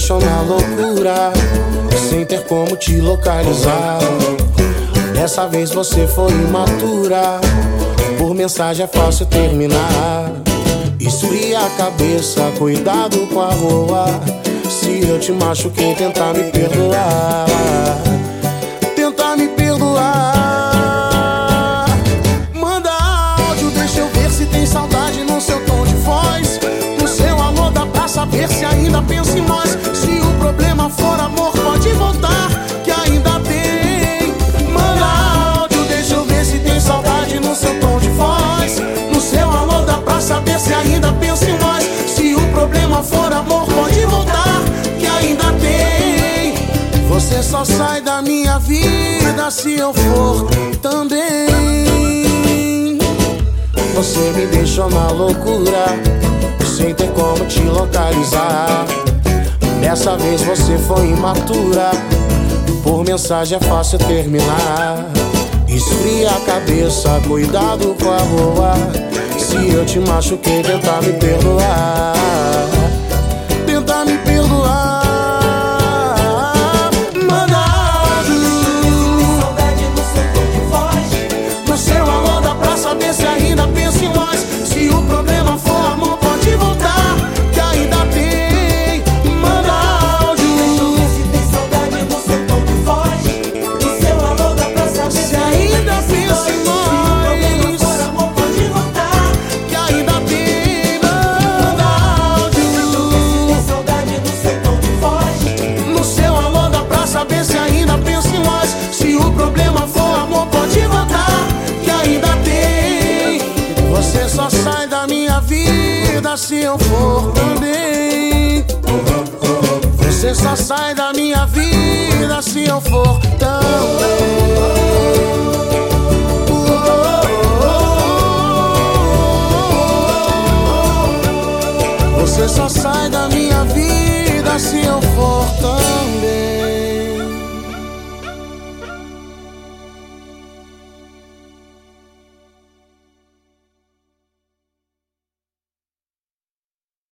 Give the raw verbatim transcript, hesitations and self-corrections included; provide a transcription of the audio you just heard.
deixou na loucura, sem ter como te localizar. Dessa vez você foi imatura, por mensagem é fácil terminar. Esfria a cabeça, cuidado com a rola. Se eu te machuquei, tentar me perdoar. Tentar me perdoar. Manda áudio, deixa eu ver se tem saudade no seu tom de voz. No seu alô dá pra saber se ainda pensa em nós. Se o problema for amor, pode voltar, que ainda tem. Manda áudio, deixa eu ver se tem saudade no seu tom de voz. No seu alô dá pra saber se ainda pensa em nós. Se o problema for amor, pode voltar, que ainda tem. Você só sai da minha vida se eu for também. Você me deixou na loucura, sem ter como te localizar. Dessa vez você foi imatura, por mensagem é fácil terminar. Esfria a cabeça, cuidado com a rola. Se eu te machuquei, tentar me perdoar. Tentar me perdoar. Manda áudio, saudade no seu tom de voz. no seu alô dá pra saber se ainda pensa em nós. Se o problema for amor, pode voltar, que ainda tem. Manda áudio, Deixa eu ver se tem saudade no seu tom de voz. No seu alô dá pra saber se se ainda pensa em Se o problema nós, for amor, pode voltar. que ainda tem. Manda áudio, Tem saudade no seu tom de voz. no seu alô dá pra saber se ainda pensa em nós. Se o problema for amor, pode voltar, que ainda tem. Você só sai da minha vida se eu for também. Você só sai da minha vida se eu for também.